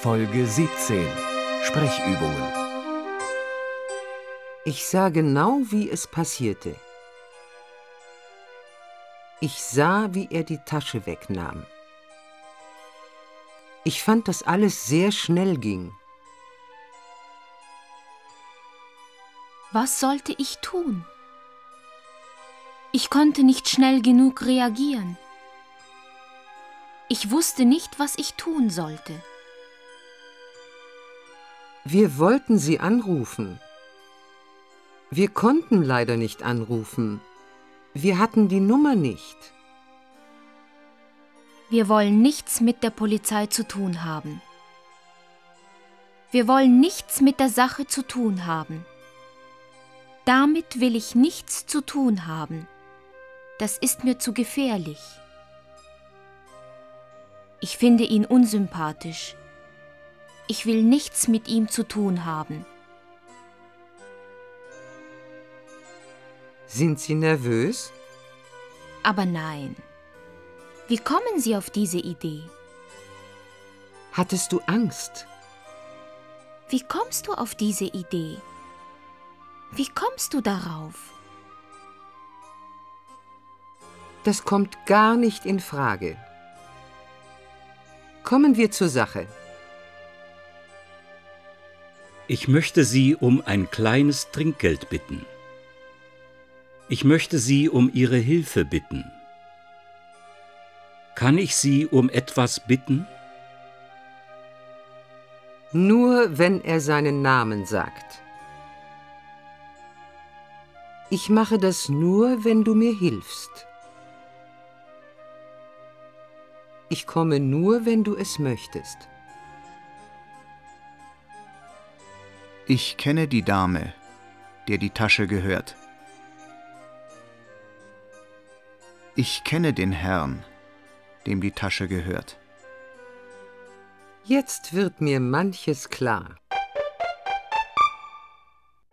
Folge 17 Sprechübungen. Ich sah genau, wie es passierte. Ich sah, wie er die Tasche wegnahm. Ich fand, dass alles sehr schnell ging. Was sollte ich tun? Ich konnte nicht schnell genug reagieren. Ich wusste nicht, was ich tun sollte. Wir wollten sie anrufen. Wir konnten leider nicht anrufen. Wir hatten die Nummer nicht. Wir wollen nichts mit der Polizei zu tun haben. Wir wollen nichts mit der Sache zu tun haben. Damit will ich nichts zu tun haben. Das ist mir zu gefährlich. Ich finde ihn unsympathisch. Ich will nichts mit ihm zu tun haben. Sind Sie nervös? Aber nein. Wie kommen Sie auf diese Idee? Hattest du Angst? Wie kommst du auf diese Idee? Wie kommst du darauf? Das kommt gar nicht in Frage. Kommen wir zur Sache. Ich möchte Sie um ein kleines Trinkgeld bitten. Ich möchte Sie um Ihre Hilfe bitten. Kann ich Sie um etwas bitten? Nur wenn er seinen Namen sagt. Ich mache das nur, wenn du mir hilfst. Ich komme nur, wenn du es möchtest. Ich kenne die Dame, der die Tasche gehört. Ich kenne den Herrn, dem die Tasche gehört. Jetzt wird mir manches klar.